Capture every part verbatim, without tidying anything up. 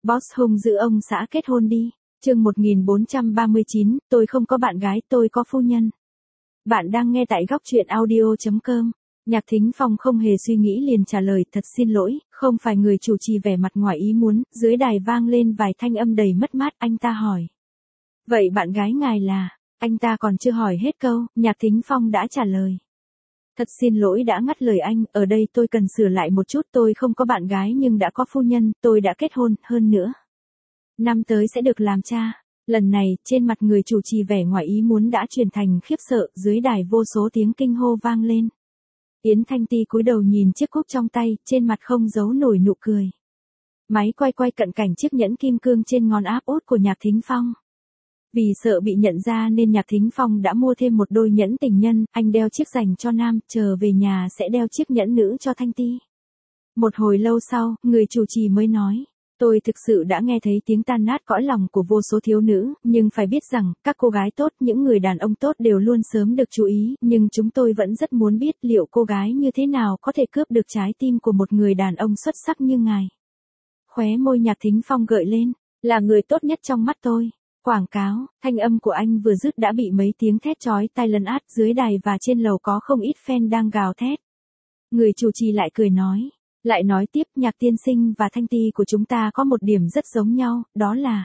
Boss hung dữ ông xã kết hôn đi. Chương một nghìn bốn trăm ba mươi chín, tôi không có bạn gái, tôi có phu nhân. Bạn đang nghe tại góc truyện audio chấm com. Nhạc Thính Phong không hề suy nghĩ liền trả lời, thật xin lỗi, không phải người chủ trì vẻ mặt ngoài ý muốn. Dưới đài vang lên vài thanh âm đầy mất mát, anh ta hỏi. Vậy bạn gái ngài là? Anh ta còn chưa hỏi hết câu, Nhạc Thính Phong đã trả lời. Thật xin lỗi đã ngắt lời anh, ở đây tôi cần sửa lại một chút, tôi không có bạn gái nhưng đã có phu nhân, tôi đã kết hôn, hơn nữa. Năm tới sẽ được làm cha. Lần này, trên mặt người chủ trì vẻ ngoài ý muốn đã chuyển thành khiếp sợ, dưới đài vô số tiếng kinh hô vang lên. Yến Thanh Ti cúi đầu nhìn chiếc cúp trong tay, trên mặt không giấu nổi nụ cười. Máy quay quay cận cảnh chiếc nhẫn kim cương trên ngón áp út của Nhạc Thính Phong. Vì sợ bị nhận ra nên Nhạc Thính Phong đã mua thêm một đôi nhẫn tình nhân, anh đeo chiếc dành cho nam, chờ về nhà sẽ đeo chiếc nhẫn nữ cho Thanh Ti. Một hồi lâu sau, người chủ trì mới nói, tôi thực sự đã nghe thấy tiếng tan nát cõi lòng của vô số thiếu nữ, nhưng phải biết rằng, các cô gái tốt, những người đàn ông tốt đều luôn sớm được chú ý, nhưng chúng tôi vẫn rất muốn biết liệu cô gái như thế nào có thể cướp được trái tim của một người đàn ông xuất sắc như ngài. Khóe môi Nhạc Thính Phong gợi lên, là người tốt nhất trong mắt tôi. Quảng cáo, thanh âm của anh vừa dứt đã bị mấy tiếng thét chói tai lấn át, dưới đài và trên lầu có không ít fan đang gào thét. Người chủ trì lại cười nói, lại nói tiếp, Nhạc tiên sinh và Thanh Ti của chúng ta có một điểm rất giống nhau, đó là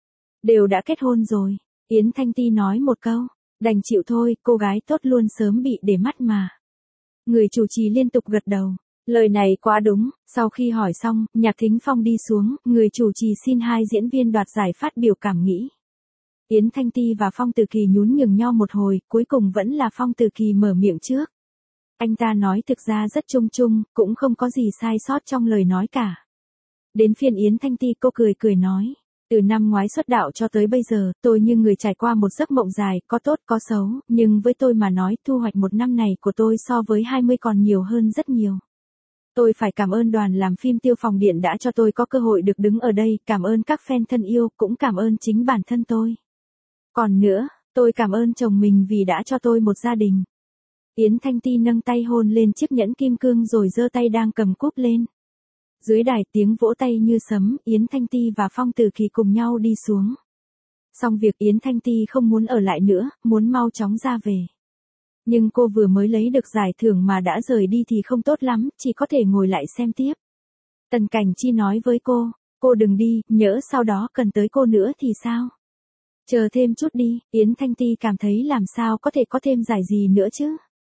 đều đã kết hôn rồi. Yến Thanh Ti nói một câu, đành chịu thôi, cô gái tốt luôn sớm bị để mắt mà. Người chủ trì liên tục gật đầu. Lời này quá đúng, sau khi hỏi xong, Nhạc Thính Phong đi xuống, người chủ trì xin hai diễn viên đoạt giải phát biểu cảm nghĩ. Yến Thanh Ti và Phong Từ Kỳ nhún nhường nhau một hồi, cuối cùng vẫn là Phong Từ Kỳ mở miệng trước. Anh ta nói thực ra rất chung chung, cũng không có gì sai sót trong lời nói cả. Đến phiên Yến Thanh Ti, cô cười cười nói. Từ năm ngoái xuất đạo cho tới bây giờ, tôi như người trải qua một giấc mộng dài, có tốt có xấu, nhưng với tôi mà nói, thu hoạch một năm này của tôi so với hai mươi còn nhiều hơn rất nhiều. Tôi phải cảm ơn đoàn làm phim Tiêu Phòng Điện đã cho tôi có cơ hội được đứng ở đây, cảm ơn các fan thân yêu, cũng cảm ơn chính bản thân tôi. Còn nữa, tôi cảm ơn chồng mình vì đã cho tôi một gia đình. Yến Thanh Ti nâng tay hôn lên chiếc nhẫn kim cương rồi giơ tay đang cầm cúp lên. Dưới đài tiếng vỗ tay như sấm, Yến Thanh Ti và Phong Từ Kỳ cùng nhau đi xuống. Xong việc Yến Thanh Ti không muốn ở lại nữa, muốn mau chóng ra về. Nhưng cô vừa mới lấy được giải thưởng mà đã rời đi thì không tốt lắm, chỉ có thể ngồi lại xem tiếp. Tần Cảnh Chi nói với cô, cô đừng đi, nhỡ sau đó cần tới cô nữa thì sao? Chờ thêm chút đi, Yến Thanh Ti cảm thấy làm sao có thể có thêm giải gì nữa chứ.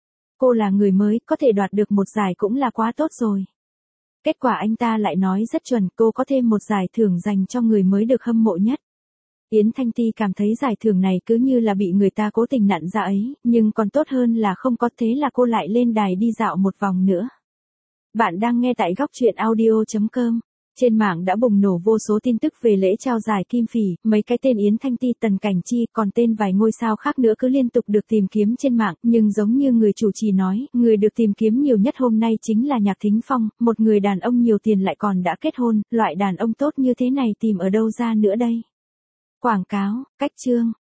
Cô là người mới, có thể đoạt được một giải cũng là quá tốt rồi. Kết quả anh ta lại nói rất chuẩn, cô có thêm một giải thưởng dành cho người mới được hâm mộ nhất. Yến Thanh Ti cảm thấy giải thưởng này cứ như là bị người ta cố tình nặn ra ấy, nhưng còn tốt hơn là không có, thế là cô lại lên đài đi dạo một vòng nữa. Bạn đang nghe tại góc truyện audio chấm com. Trên mạng đã bùng nổ vô số tin tức về lễ trao giải Kim Phỉ, mấy cái tên Yến Thanh Ti, Tần Cảnh Chi, còn tên vài ngôi sao khác nữa cứ liên tục được tìm kiếm trên mạng, nhưng giống như người chủ trì nói, người được tìm kiếm nhiều nhất hôm nay chính là Nhạc Thính Phong, một người đàn ông nhiều tiền lại còn đã kết hôn, loại đàn ông tốt như thế này tìm ở đâu ra nữa đây. Quảng cáo, cách chương.